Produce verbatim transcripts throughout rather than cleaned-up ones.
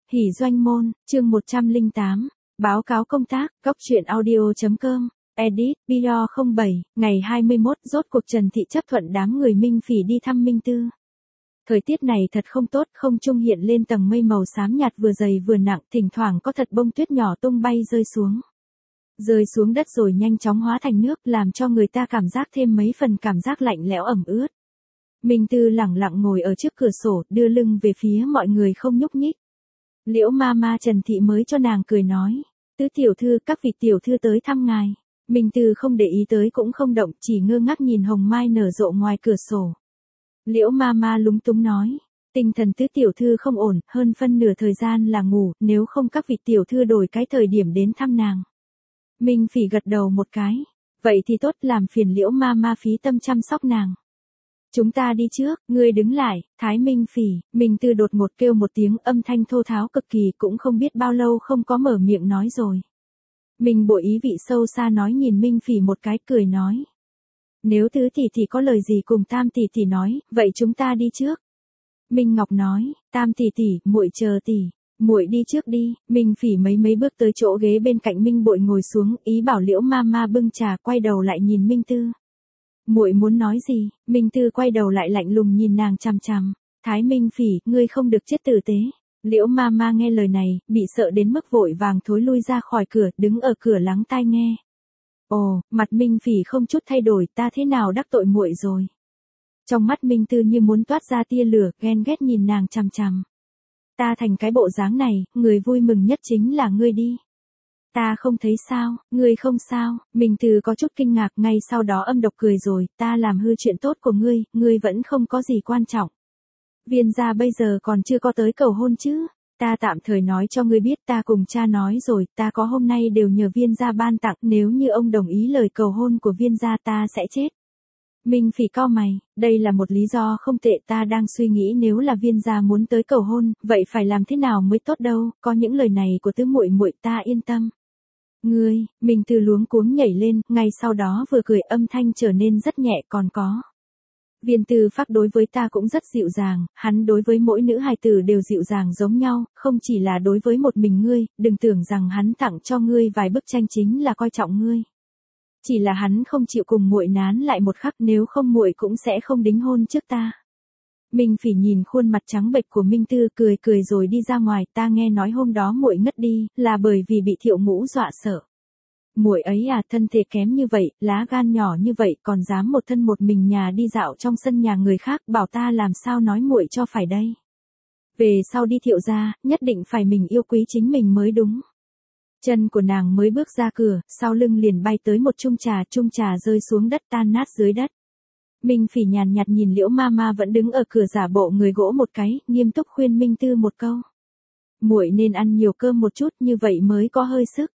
Hỷ doanh môn, chương một trăm lẻ tám, báo cáo công tác, góc truyện audio.com, edit, video không bảy, ngày hai mươi mốt, rốt cuộc Trần Thị chấp thuận đám người Minh Phỉ đi thăm Minh Tư. Thời tiết này thật không tốt, không trung hiện lên tầng mây màu xám nhạt vừa dày vừa nặng, thỉnh thoảng có thật bông tuyết nhỏ tung bay rơi xuống. Rơi xuống đất rồi nhanh chóng hóa thành nước, làm cho người ta cảm giác thêm mấy phần cảm giác lạnh lẽo ẩm ướt. Minh Tư lẳng lặng ngồi ở trước cửa sổ, đưa lưng về phía mọi người không nhúc nhích. Liễu ma ma Trần Thị mới cho nàng cười nói, tứ tiểu thư, các vị tiểu thư tới thăm ngài. Minh Tư không để ý tới cũng không động, chỉ ngơ ngác nhìn hồng mai nở rộ ngoài cửa sổ. Liễu ma ma lúng túng nói, tinh thần tứ tiểu thư không ổn, hơn phân nửa thời gian là ngủ, nếu không các vị tiểu thư đổi cái thời điểm đến thăm nàng. Minh Phỉ gật đầu một cái, vậy thì tốt, làm phiền Liễu ma ma phí tâm chăm sóc nàng. Chúng ta đi trước, ngươi đứng lại, Thái Minh Phỉ. Minh Tư đột ngột kêu một tiếng, âm thanh thô tháo cực kỳ, cũng không biết bao lâu không có mở miệng nói rồi. Minh Bội ý vị sâu xa nói nhìn Minh Phỉ một cái, cười nói, nếu tứ tỷ tỷ có lời gì cùng tam tỷ tỷ nói, vậy chúng ta đi trước. Minh Ngọc nói, tam tỷ tỷ, muội chờ tỷ, muội đi trước đi. Minh Phỉ mấy mấy bước tới chỗ ghế bên cạnh Minh Bội ngồi xuống, ý bảo Liễu ma ma bưng trà, quay đầu lại nhìn Minh Tư. Muội muốn nói gì? Minh Tư quay đầu lại lạnh lùng nhìn nàng chằm chằm. Thái Minh Phỉ, ngươi không được chết tử tế. Liễu ma ma nghe lời này, bị sợ đến mức vội vàng thối lui ra khỏi cửa, đứng ở cửa lắng tai nghe. Ồ, mặt Minh Phỉ không chút thay đổi, ta thế nào đắc tội muội rồi? Trong mắt Minh Tư như muốn toát ra tia lửa, ghen ghét nhìn nàng chằm chằm. Ta thành cái bộ dáng này, người vui mừng nhất chính là ngươi đi. Ta không thấy sao, ngươi không sao. Minh Tư có chút kinh ngạc, ngay sau đó âm độc cười rồi, ta làm hư chuyện tốt của ngươi, ngươi vẫn không có gì quan trọng. Viên gia bây giờ còn chưa có tới cầu hôn chứ. Ta tạm thời nói cho ngươi biết, ta cùng cha nói rồi, ta có hôm nay đều nhờ viên gia ban tặng, nếu như ông đồng ý lời cầu hôn của viên gia ta sẽ chết. Minh Phỉ cau mày, đây là một lý do không tệ, ta đang suy nghĩ nếu là viên gia muốn tới cầu hôn, vậy phải làm thế nào mới tốt đâu, có những lời này của tứ muội muội ta yên tâm. Ngươi, Minh Tư luống cuống nhảy lên, ngay sau đó vừa cười âm thanh trở nên rất nhẹ, còn có. Viên Tư Phác đối với ta cũng rất dịu dàng, hắn đối với mỗi nữ hài tử đều dịu dàng giống nhau, không chỉ là đối với một mình ngươi, đừng tưởng rằng hắn tặng cho ngươi vài bức tranh chính là coi trọng ngươi. Chỉ là hắn không chịu cùng muội nán lại một khắc, nếu không muội cũng sẽ không đính hôn trước ta. Minh Phỉ nhìn khuôn mặt trắng bệch của Minh Tư cười cười rồi đi ra ngoài, ta nghe nói hôm đó muội ngất đi, là bởi vì bị Thiệu Ngũ dọa sợ. Muội ấy à, thân thể kém như vậy, lá gan nhỏ như vậy, còn dám một thân một mình nhà đi dạo trong sân nhà người khác, bảo ta làm sao nói muội cho phải đây. Về sau đi Thiệu gia, nhất định phải mình yêu quý chính mình mới đúng. Chân của nàng mới bước ra cửa, sau lưng liền bay tới một chung trà, chung trà rơi xuống đất tan nát dưới đất. Minh Phỉ nhàn nhạt nhìn Liễu ma ma vẫn đứng ở cửa giả bộ người gỗ một cái, nghiêm túc khuyên Minh Tư một câu. Muội nên ăn nhiều cơm một chút, như vậy mới có hơi sức.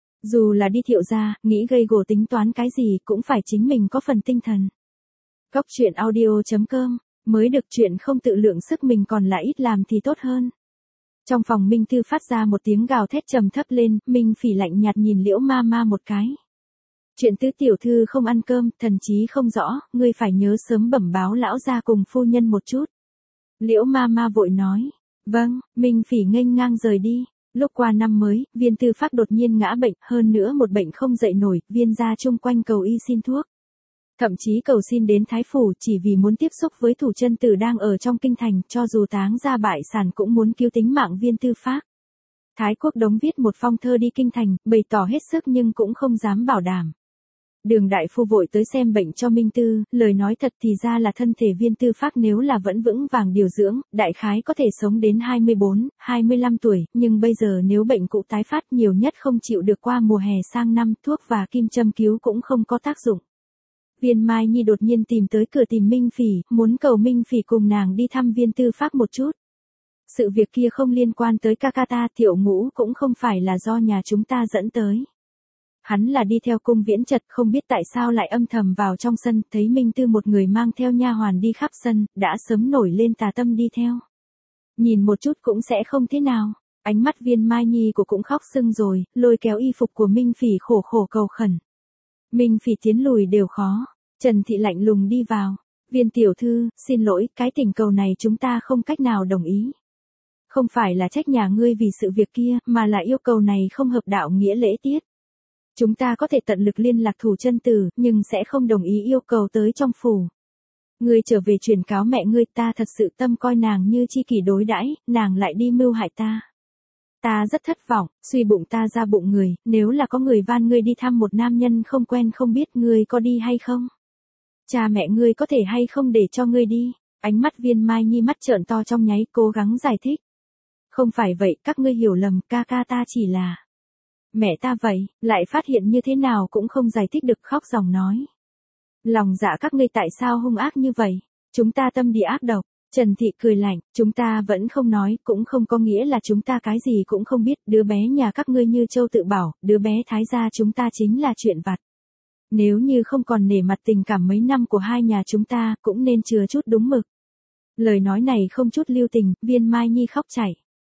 Dù là đi Thiệu gia, nghĩ gây gổ tính toán cái gì cũng phải chính mình có phần tinh thần. Góc truyện audio.com, mới được chuyện không tự lượng sức mình còn là ít làm thì tốt hơn. Trong phòng Minh Tư phát ra một tiếng gào thét trầm thấp lên, Minh Phỉ lạnh nhạt nhìn Liễu ma ma một cái. Chuyện tứ tiểu thư không ăn cơm, thần chí không rõ, ngươi phải nhớ sớm bẩm báo lão gia cùng phu nhân một chút. Liễu ma ma vội nói, vâng. Minh Phỉ nghênh ngang rời đi. Lúc qua năm mới, Viên Tư Phác đột nhiên ngã bệnh, hơn nữa một bệnh không dậy nổi, viên gia chung quanh cầu y xin thuốc. Thậm chí cầu xin đến Thái Phủ chỉ vì muốn tiếp xúc với thủ chân tử đang ở trong kinh thành, cho dù táng ra bại sản cũng muốn cứu tính mạng Viên Tư Phác. Thái Quốc Đống viết một phong thơ đi kinh thành, bày tỏ hết sức nhưng cũng không dám bảo đảm. Đường đại phu vội tới xem bệnh cho Minh Tư, lời nói thật thì ra là thân thể Viên Tư Phác nếu là vẫn vững vàng điều dưỡng, đại khái có thể sống đến hai mươi bốn, hai mươi lăm tuổi, nhưng bây giờ nếu bệnh cũ tái phát nhiều nhất không chịu được qua mùa hè sang năm, thuốc và kim châm cứu cũng không có tác dụng. Viên Mai Nhi đột nhiên tìm tới cửa tìm Minh Phỉ, muốn cầu Minh Phỉ cùng nàng đi thăm Viên Tư Phác một chút. Sự việc kia không liên quan tới ca ca ta, Thiệu Ngũ cũng không phải là do nhà chúng ta dẫn tới. Hắn là đi theo Cung Viễn Trật, không biết tại sao lại âm thầm vào trong sân, thấy Minh Tư một người mang theo nha hoàn đi khắp sân, đã sớm nổi lên tà tâm đi theo. Nhìn một chút cũng sẽ không thế nào. Ánh mắt Viên Mai Nhi của cũng khóc sưng rồi, lôi kéo y phục của Minh Phỉ khổ khổ cầu khẩn. Minh Phỉ tiến lùi đều khó. Trần Thị lạnh lùng đi vào. Viên tiểu thư, xin lỗi, cái tình cầu này chúng ta không cách nào đồng ý. Không phải là trách nhà ngươi vì sự việc kia, mà là yêu cầu này không hợp đạo nghĩa lễ tiết. Chúng ta có thể tận lực liên lạc Thủ Chân Tử, nhưng sẽ không đồng ý yêu cầu tới trong phủ. Ngươi trở về truyền cáo mẹ ngươi, ta thật sự tâm coi nàng như chi kỷ đối đãi, nàng lại đi mưu hại ta. Ta rất thất vọng, suy bụng ta ra bụng người, nếu là có người van ngươi đi thăm một nam nhân không quen không biết, ngươi có đi hay không? Cha mẹ ngươi có thể hay không để cho ngươi đi? Ánh mắt Viên Mai Nhi mắt trợn to trong nháy, cố gắng giải thích. Không phải vậy, các ngươi hiểu lầm, ca ca ta chỉ là... Mẹ ta vậy, lại phát hiện như thế nào cũng không giải thích được, khóc ròng nói. Lòng dạ các ngươi tại sao hung ác như vậy? Chúng ta tâm địa ác độc. Trần Thị cười lạnh, chúng ta vẫn không nói, cũng không có nghĩa là chúng ta cái gì cũng không biết, đứa bé nhà các ngươi như Châu tự bảo, đứa bé Thái gia chúng ta chính là chuyện vặt. Nếu như không còn nể mặt tình cảm mấy năm của hai nhà chúng ta, cũng nên chừa chút đúng mực. Lời nói này không chút lưu tình, Viên Mai Nhi khóc chảy.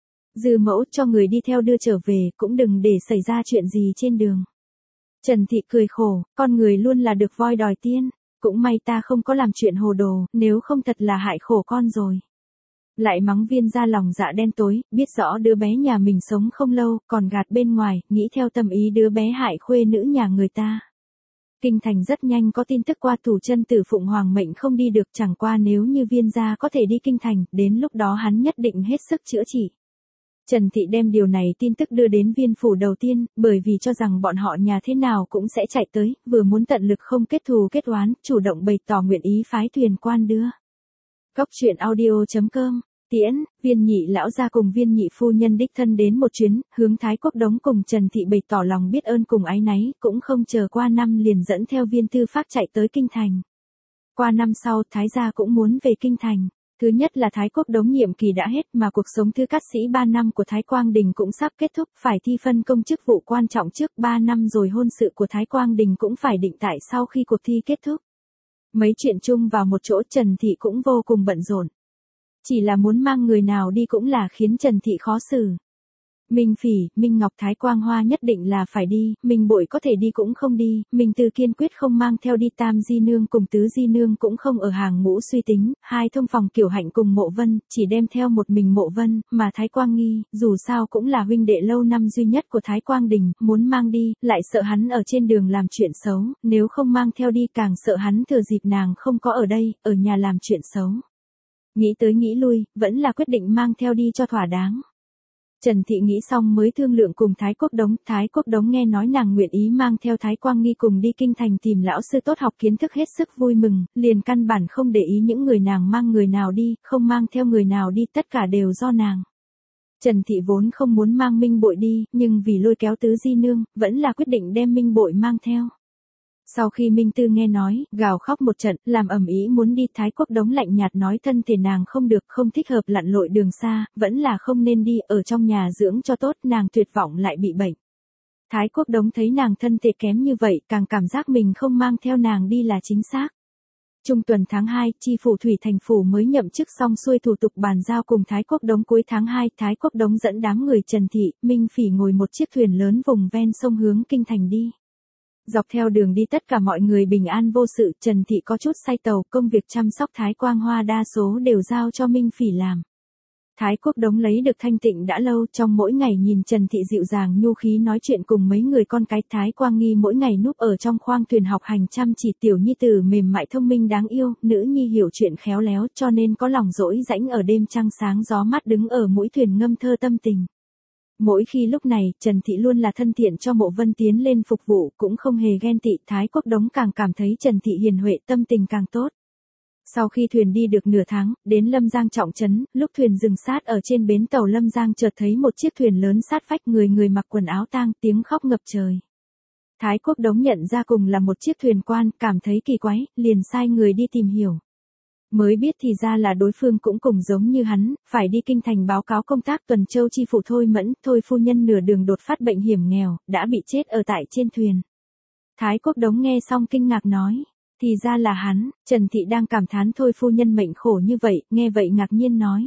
Dư mẫu cho người đi theo đưa trở về, cũng đừng để xảy ra chuyện gì trên đường. Trần Thị cười khổ, con người luôn là được voi đòi tiên. Cũng may ta không có làm chuyện hồ đồ, nếu không thật là hại khổ con rồi. Lại mắng Viên ra lòng dạ đen tối, biết rõ đứa bé nhà mình sống không lâu, còn gạt bên ngoài, nghĩ theo tâm ý đứa bé hại khuê nữ nhà người ta. Kinh thành rất nhanh có tin tức qua Thủ Chân Tử Phụng Hoàng mệnh không đi được, chẳng qua nếu như Viên gia có thể đi kinh thành, đến lúc đó hắn nhất định hết sức chữa trị. Trần Thị đem điều này tin tức đưa đến Viên phủ đầu tiên, bởi vì cho rằng bọn họ nhà thế nào cũng sẽ chạy tới, vừa muốn tận lực không kết thù kết oán, chủ động bày tỏ nguyện ý phái thuyền quan đưa. Cốc truyện audio chấm com, tiễn, Viên nhị lão gia cùng Viên nhị phu nhân đích thân đến một chuyến, hướng Thái Quốc Đống cùng Trần Thị bày tỏ lòng biết ơn cùng áy náy, cũng không chờ qua năm liền dẫn theo Viên Tư Pháp chạy tới kinh thành. Qua năm sau, Thái gia cũng muốn về kinh thành. Thứ nhất là Thái Quốc Đống nhiệm kỳ đã hết mà cuộc sống thư cát sĩ ba năm của Thái Quang Đình cũng sắp kết thúc, phải thi phân công chức vụ quan trọng trước ba năm rồi, hôn sự của Thái Quang Đình cũng phải định tại sau khi cuộc thi kết thúc. Mấy chuyện chung vào một chỗ, Trần Thị cũng vô cùng bận rộn. Chỉ là muốn mang người nào đi cũng là khiến Trần Thị khó xử. Minh Phỉ, Minh Ngọc, Thái Quang Hoa nhất định là phải đi, Minh Bội có thể đi cũng không đi, Minh Tư kiên quyết không mang theo đi, Tam Di Nương cùng Tứ Di Nương cũng không ở hàng ngũ suy tính, hai thông phòng Kiều Hạnh cùng Mộ Vân, chỉ đem theo một mình Mộ Vân, mà Thái Quang Nghi, dù sao cũng là huynh đệ lâu năm duy nhất của Thái Quang Đình, muốn mang đi, lại sợ hắn ở trên đường làm chuyện xấu, nếu không mang theo đi càng sợ hắn thừa dịp nàng không có ở đây, ở nhà làm chuyện xấu. Nghĩ tới nghĩ lui, vẫn là quyết định mang theo đi cho thỏa đáng. Trần Thị nghĩ xong mới thương lượng cùng Thái Quốc Đống, Thái Quốc Đống nghe nói nàng nguyện ý mang theo Thái Quang Nghi cùng đi kinh thành tìm lão sư tốt học kiến thức, hết sức vui mừng, liền căn bản không để ý những người nàng mang người nào đi, không mang theo người nào đi, tất cả đều do nàng. Trần Thị vốn không muốn mang Minh Bội đi, nhưng vì lôi kéo Tứ Di Nương, vẫn là quyết định đem Minh Bội mang theo. Sau khi Minh Tư nghe nói, gào khóc một trận, làm ầm ĩ muốn đi, Thái Quốc Đống lạnh nhạt nói thân thể nàng không được, không thích hợp lặn lội đường xa, vẫn là không nên đi, ở trong nhà dưỡng cho tốt, nàng tuyệt vọng lại bị bệnh. Thái Quốc Đống thấy nàng thân thể kém như vậy, càng cảm giác mình không mang theo nàng đi là chính xác. Trung tuần tháng hai, Chi phủ Thủy Thành phủ mới nhậm chức xong xuôi thủ tục bàn giao cùng Thái Quốc Đống, cuối tháng hai, Thái Quốc Đống dẫn đám người Trần Thị, Minh Phỉ ngồi một chiếc thuyền lớn vùng ven sông hướng kinh thành đi. Dọc theo đường đi tất cả mọi người bình an vô sự, Trần Thị có chút say tàu, công việc chăm sóc Thái Quang Hoa đa số đều giao cho Minh Phỉ làm. Thái Quốc Đống lấy được thanh tịnh đã lâu, trong mỗi ngày nhìn Trần Thị dịu dàng nhu khí nói chuyện cùng mấy người con cái, Thái Quang Nghi mỗi ngày núp ở trong khoang thuyền học hành chăm chỉ, tiểu nhi tử mềm mại thông minh đáng yêu, nữ nhi hiểu chuyện khéo léo cho nên có lòng dỗi rãnh ở đêm trăng sáng gió mát đứng ở mũi thuyền ngâm thơ tâm tình. Mỗi khi lúc này, Trần Thị luôn là thân thiện cho Mộ Vân tiến lên phục vụ, cũng không hề ghen tị, Thái Quốc Đống càng cảm thấy Trần Thị hiền huệ, tâm tình càng tốt. Sau khi thuyền đi được nửa tháng, đến Lâm Giang trọng trấn, lúc thuyền dừng sát ở trên bến tàu Lâm Giang chợt thấy một chiếc thuyền lớn sát vách, người người mặc quần áo tang, tiếng khóc ngập trời. Thái Quốc Đống nhận ra cùng là một chiếc thuyền quan, cảm thấy kỳ quái, liền sai người đi tìm hiểu. Mới biết thì ra là đối phương cũng cùng giống như hắn, phải đi kinh thành báo cáo công tác. Tuần Châu chi phủ Thôi Mẫn, Thôi phu nhân nửa đường đột phát bệnh hiểm nghèo, đã bị chết ở tại trên thuyền. Thái Quốc Đống nghe xong kinh ngạc nói, thì ra là hắn. Trần Thị đang cảm thán Thôi phu nhân mệnh khổ như vậy, nghe vậy ngạc nhiên nói.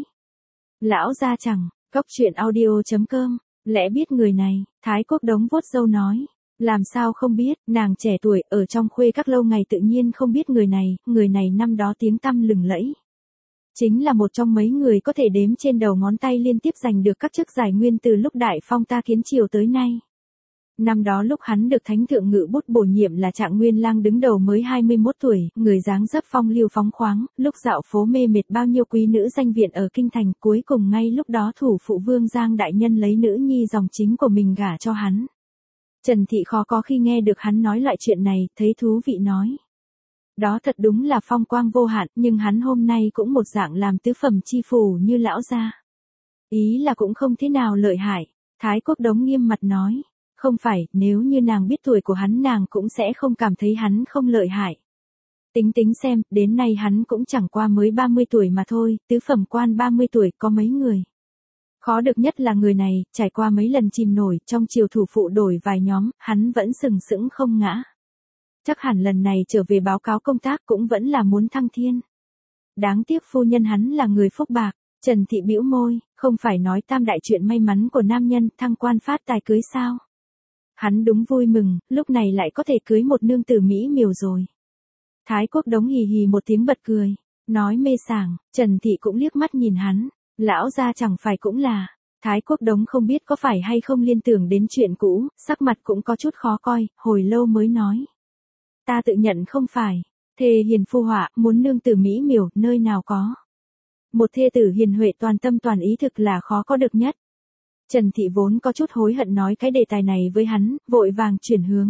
Lão gia chẳng, cốc truyện audio chấm com, lẽ biết người này. Thái Quốc Đống vuốt râu nói. Làm sao không biết, nàng trẻ tuổi, ở trong khuê các lâu ngày tự nhiên không biết người này, người này năm đó tiếng tăm lừng lẫy. Chính là một trong mấy người có thể đếm trên đầu ngón tay liên tiếp giành được các chức giải nguyên từ lúc Đại Phong ta kiến triều tới nay. Năm đó lúc hắn được Thánh Thượng Ngự Bút bổ nhiệm là Trạng Nguyên Lang đứng đầu mới hai mươi mốt tuổi, người dáng dấp phong lưu phóng khoáng, lúc dạo phố mê mệt bao nhiêu quý nữ danh viện ở kinh thành, cuối cùng ngay lúc đó thủ phụ Vương Giang đại nhân lấy nữ nhi dòng chính của mình gả cho hắn. Trần Thị khó có khi nghe được hắn nói loại chuyện này, thấy thú vị nói. Đó thật đúng là phong quang vô hạn, nhưng hắn hôm nay cũng một dạng làm tứ phẩm chi phủ như lão gia. Ý là cũng không thế nào lợi hại. Thái Quốc Đống nghiêm mặt nói. Không phải, nếu như nàng biết tuổi của hắn nàng cũng sẽ không cảm thấy hắn không lợi hại. Tính tính xem, đến nay hắn cũng chẳng qua mới ba mươi tuổi mà thôi, tứ phẩm quan ba mươi tuổi có mấy người. Khó được nhất là người này, trải qua mấy lần chìm nổi, trong triều thủ phụ đổi vài nhóm, hắn vẫn sừng sững không ngã. Chắc hẳn lần này trở về báo cáo công tác cũng vẫn là muốn thăng thiên. Đáng tiếc phu nhân hắn là người phúc bạc. Trần Thị bĩu môi, không phải nói tam đại chuyện may mắn của nam nhân thăng quan phát tài cưới sao. Hắn đúng vui mừng, lúc này lại có thể cưới một nương tử mỹ miều rồi. Thái Quốc Đống hì hì một tiếng bật cười, nói mê sảng, Trần Thị cũng liếc mắt nhìn hắn, lão gia chẳng phải cũng là. Thái Quốc Đống không biết có phải hay không liên tưởng đến chuyện cũ, sắc mặt cũng có chút khó coi, hồi lâu mới nói. Ta tự nhận không phải, thề hiền phu họa, muốn nương tử mỹ miều, nơi nào có. Một thê tử hiền huệ toàn tâm toàn ý thực là khó có được nhất. Trần Thị vốn có chút hối hận nói cái đề tài này với hắn, vội vàng chuyển hướng.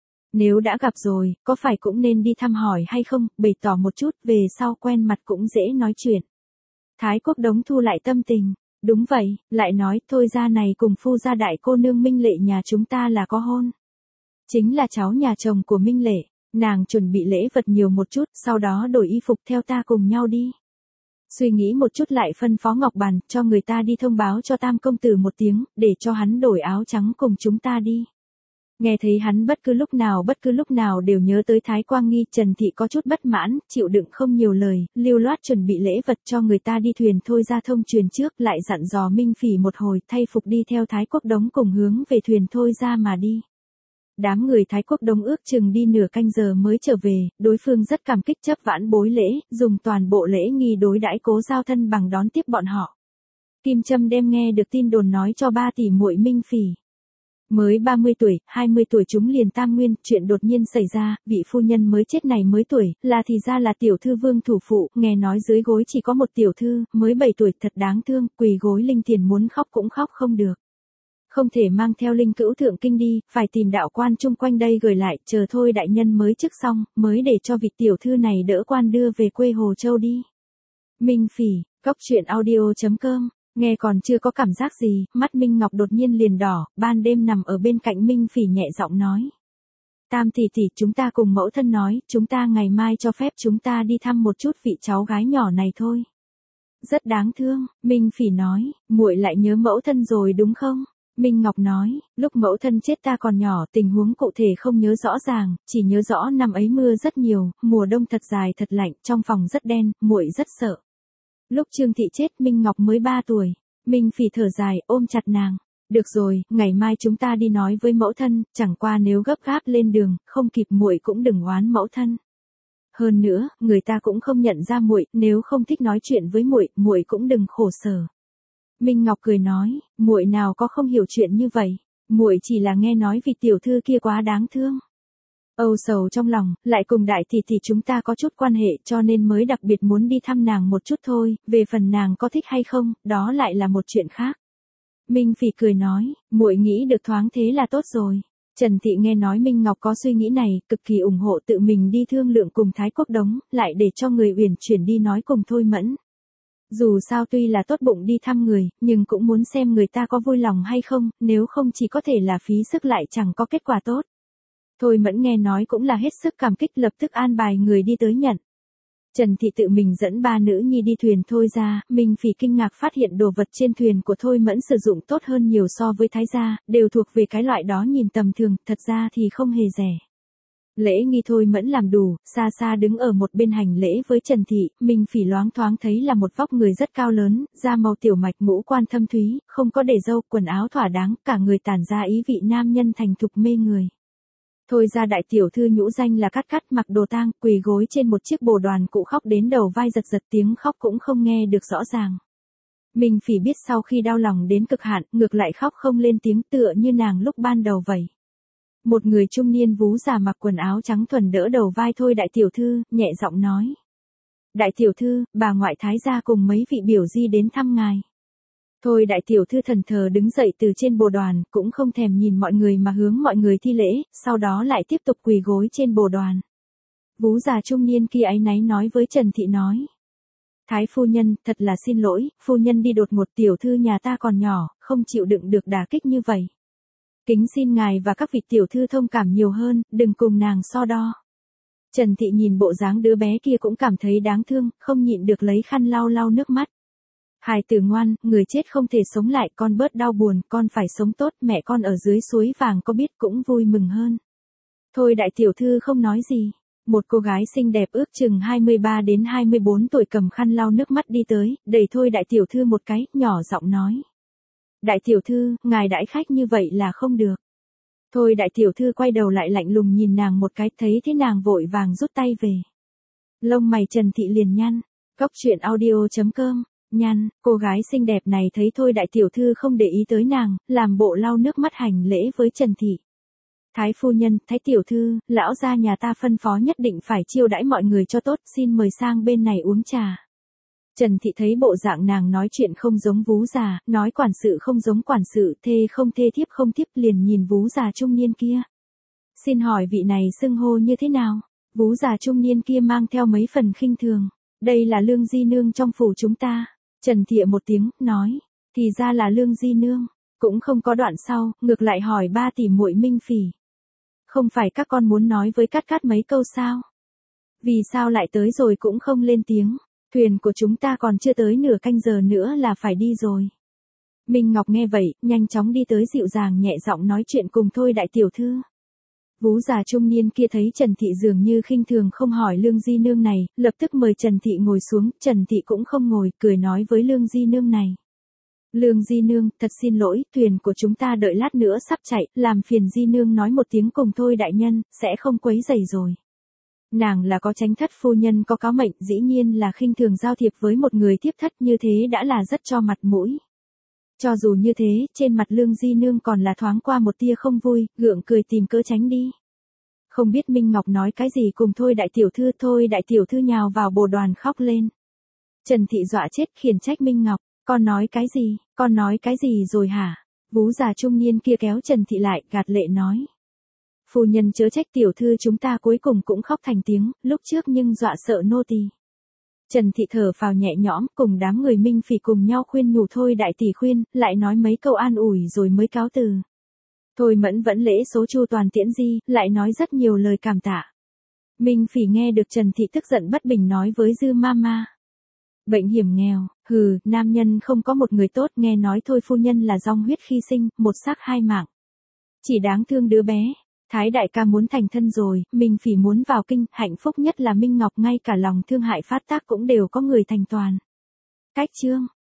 Nếu đã gặp rồi, có phải cũng nên đi thăm hỏi hay không, bày tỏ một chút, về sau quen mặt cũng dễ nói chuyện. Thái Quốc Đống thu lại tâm tình, đúng vậy, lại nói, thôi ra này cùng phu gia đại cô nương Minh Lệ nhà chúng ta là có hôn. Chính là cháu nhà chồng của Minh Lệ, nàng chuẩn bị lễ vật nhiều một chút, sau đó đổi y phục theo ta cùng nhau đi. Suy nghĩ một chút lại phân phó Ngọc Bàn, cho người ta đi thông báo cho Tam công tử một tiếng, để cho hắn đổi áo trắng cùng chúng ta đi. Nghe thấy hắn bất cứ lúc nào bất cứ lúc nào đều nhớ tới Thái Quang Nghi, Trần Thị có chút bất mãn, chịu đựng không nhiều lời, lưu loát chuẩn bị lễ vật cho người ta đi thuyền thôi ra thông truyền trước, lại dặn dò Minh Phỉ một hồi, thay phục đi theo Thái Quốc Đống cùng hướng về thuyền thôi ra mà đi. Đám người Thái Quốc Đống ước chừng đi nửa canh giờ mới trở về, đối phương rất cảm kích chấp vãn bối lễ, dùng toàn bộ lễ nghi đối đãi Cố Giao thân bằng đón tiếp bọn họ. Kim Trâm đem nghe được tin đồn nói cho ba tỷ muội Minh Phỉ. Mới ba mươi tuổi, hai mươi tuổi chúng liền tam nguyên, chuyện đột nhiên xảy ra, vị phu nhân mới chết này mới tuổi, là thì ra là tiểu thư Vương thủ phụ, nghe nói dưới gối chỉ có một tiểu thư, mới bảy tuổi, thật đáng thương, quỳ gối linh tiền muốn khóc cũng khóc không được. Không thể mang theo Linh Cữu thượng kinh đi, phải tìm đạo quan chung quanh đây gửi lại, chờ thôi đại nhân mới chức xong, mới để cho vị tiểu thư này đỡ quan đưa về quê Hồ Châu đi. Minh Phỉ, cóc truyện audio chấm com, nghe còn chưa có cảm giác gì, mắt Minh Ngọc đột nhiên liền đỏ, ban đêm nằm ở bên cạnh Minh Phỉ nhẹ giọng nói. Tam tỷ tỷ, chúng ta cùng mẫu thân nói, chúng ta ngày mai cho phép chúng ta đi thăm một chút vị cháu gái nhỏ này thôi. Rất đáng thương, Minh Phỉ nói, muội lại nhớ mẫu thân rồi đúng không? Minh Ngọc nói, lúc mẫu thân chết ta còn nhỏ, tình huống cụ thể không nhớ rõ ràng, chỉ nhớ rõ năm ấy mưa rất nhiều, mùa đông thật dài thật lạnh, trong phòng rất đen, muội rất sợ. Lúc Trương Thị chết Minh Ngọc mới ba tuổi, Minh Phỉ thở dài, ôm chặt nàng. Được rồi, ngày mai chúng ta đi nói với mẫu thân, chẳng qua nếu gấp gáp lên đường, không kịp muội cũng đừng oán mẫu thân. Hơn nữa, người ta cũng không nhận ra muội, nếu không thích nói chuyện với muội, muội cũng đừng khổ sở. Minh Ngọc cười nói, muội nào có không hiểu chuyện như vậy, muội chỉ là nghe nói vị tiểu thư kia quá đáng thương. Âu sầu trong lòng, lại cùng đại tỷ tỷ chúng ta có chút quan hệ cho nên mới đặc biệt muốn đi thăm nàng một chút thôi, về phần nàng có thích hay không, đó lại là một chuyện khác. Minh Phỉ cười nói, muội nghĩ được thoáng thế là tốt rồi. Trần Thị nghe nói Minh Ngọc có suy nghĩ này, cực kỳ ủng hộ tự mình đi thương lượng cùng Thái Quốc Đống, lại để cho người uyển chuyển đi nói cùng Thôi Mẫn. Dù sao tuy là tốt bụng đi thăm người, nhưng cũng muốn xem người ta có vui lòng hay không, nếu không chỉ có thể là phí sức lại chẳng có kết quả tốt. Thôi Mẫn nghe nói cũng là hết sức cảm kích, lập tức an bài người đi tới nhận. Trần Thị tự mình dẫn ba nữ nhi đi thuyền thôi ra, Minh Phỉ kinh ngạc phát hiện đồ vật trên thuyền của Thôi Mẫn sử dụng tốt hơn nhiều so với Thái gia, đều thuộc về cái loại đó nhìn tầm thường, thật ra thì không hề rẻ. Lễ nghi Thôi Mẫn làm đủ, xa xa đứng ở một bên hành lễ với Trần Thị, Minh Phỉ loáng thoáng thấy là một vóc người rất cao lớn, da màu tiểu mạch, ngũ quan thâm thúy, không có để râu, quần áo thỏa đáng, cả người tản ra ý vị nam nhân thành thục mê người. Thôi ra đại tiểu thư nhũ danh là Cát Cát mặc đồ tang, quỳ gối trên một chiếc bồ đoàn cụ khóc đến đầu vai giật giật, tiếng khóc cũng không nghe được rõ ràng. Minh Phỉ biết sau khi đau lòng đến cực hạn, ngược lại khóc không lên tiếng, tựa như nàng lúc ban đầu vậy. Một người trung niên vú già mặc quần áo trắng thuần đỡ đầu vai Thôi đại tiểu thư, nhẹ giọng nói. Đại tiểu thư, bà ngoại thái gia cùng mấy vị biểu di đến thăm ngài. Thôi đại tiểu thư thần thờ đứng dậy từ trên bồ đoàn, cũng không thèm nhìn mọi người mà hướng mọi người thi lễ, sau đó lại tiếp tục quỳ gối trên bồ đoàn. Vú già trung niên kia áy náy nói với Trần Thị nói. Thái phu nhân, thật là xin lỗi, phu nhân đi đột ngột, tiểu thư nhà ta còn nhỏ, không chịu đựng được đả kích như vậy. Kính xin ngài và các vị tiểu thư thông cảm nhiều hơn, đừng cùng nàng so đo. Trần Thị nhìn bộ dáng đứa bé kia cũng cảm thấy đáng thương, không nhịn được lấy khăn lau lau nước mắt. Hài tử ngoan, người chết không thể sống lại, con bớt đau buồn, con phải sống tốt, mẹ con ở dưới suối vàng có biết cũng vui mừng hơn. Thôi đại tiểu thư không nói gì. Một cô gái xinh đẹp ước chừng hai mươi ba đến hai mươi bốn tuổi cầm khăn lau nước mắt đi tới, đẩy Thôi đại tiểu thư một cái, nhỏ giọng nói. Đại tiểu thư, ngài đãi khách như vậy là không được. Thôi đại tiểu thư quay đầu lại lạnh lùng nhìn nàng một cái, thấy thế nàng vội vàng rút tay về. Lông mày Trần Thị liền nhăn. Góc truyện audio chấm com. Nhăn, cô gái xinh đẹp này thấy Thôi đại tiểu thư không để ý tới nàng, làm bộ lau nước mắt hành lễ với Trần Thị. Thái phu nhân, thái tiểu thư, lão gia nhà ta phân phó nhất định phải chiêu đãi mọi người cho tốt, xin mời sang bên này uống trà. Trần Thị thấy bộ dạng nàng nói chuyện không giống vú già, nói quản sự không giống quản sự, thê không thê thiếp không thiếp, liền nhìn vú già trung niên kia. Xin hỏi vị này xưng hô như thế nào? Vú già trung niên kia mang theo mấy phần khinh thường. Đây là Lương Di Nương trong phủ chúng ta. Trần Thị một tiếng, nói. Thì ra là Lương Di Nương. Cũng không có đoạn sau, ngược lại hỏi ba tỷ muội Minh Phỉ. Không phải các con muốn nói với Cát Cát mấy câu sao? Vì sao lại tới rồi cũng không lên tiếng? Thuyền của chúng ta còn chưa tới nửa canh giờ nữa là phải đi rồi. Minh Ngọc nghe vậy, nhanh chóng đi tới dịu dàng nhẹ giọng nói chuyện cùng Thôi đại tiểu thư. Vú già trung niên kia thấy Trần Thị dường như khinh thường không hỏi Lương Di Nương này, lập tức mời Trần Thị ngồi xuống, Trần Thị cũng không ngồi, cười nói với Lương Di Nương này. Lương Di Nương, thật xin lỗi, thuyền của chúng ta đợi lát nữa sắp chạy, làm phiền Di Nương nói một tiếng cùng Thôi đại nhân, sẽ không quấy rầy rồi. Nàng là có chánh thất phu nhân có cáo mệnh, dĩ nhiên là khinh thường giao thiệp với một người tiếp thất như thế đã là rất cho mặt mũi. Cho dù như thế, trên mặt Lương Di Nương còn là thoáng qua một tia không vui, gượng cười tìm cớ tránh đi. Không biết Minh Ngọc nói cái gì cùng Thôi đại tiểu thư, Thôi đại tiểu thư nhào vào bồ đoàn khóc lên. Trần Thị dọa chết khiển trách Minh Ngọc, con nói cái gì, con nói cái gì rồi hả? Vú già trung niên kia kéo Trần Thị lại, gạt lệ nói. Phu nhân chớ trách tiểu thư chúng ta cuối cùng cũng khóc thành tiếng, lúc trước nhưng dọa sợ nô tỳ. Trần Thị thở phào nhẹ nhõm, cùng đám người Minh Phỉ cùng nhau khuyên nhủ Thôi đại tỷ khuyên, lại nói mấy câu an ủi rồi mới cáo từ. Thôi Mẫn vẫn lễ số chu toàn tiễn di, lại nói rất nhiều lời cảm tạ. Minh Phỉ nghe được Trần Thị tức giận bất bình nói với Dư Mama. Bệnh hiểm nghèo, hừ, nam nhân không có một người tốt, nghe nói Thôi phu nhân là dòng huyết khi sinh, một xác hai mạng. Chỉ đáng thương đứa bé. Thái đại ca muốn thành thân rồi, Minh Phỉ muốn vào kinh, hạnh phúc nhất là Minh Ngọc ngay cả lòng thương hại phát tác cũng đều có người thành toàn. Cách chương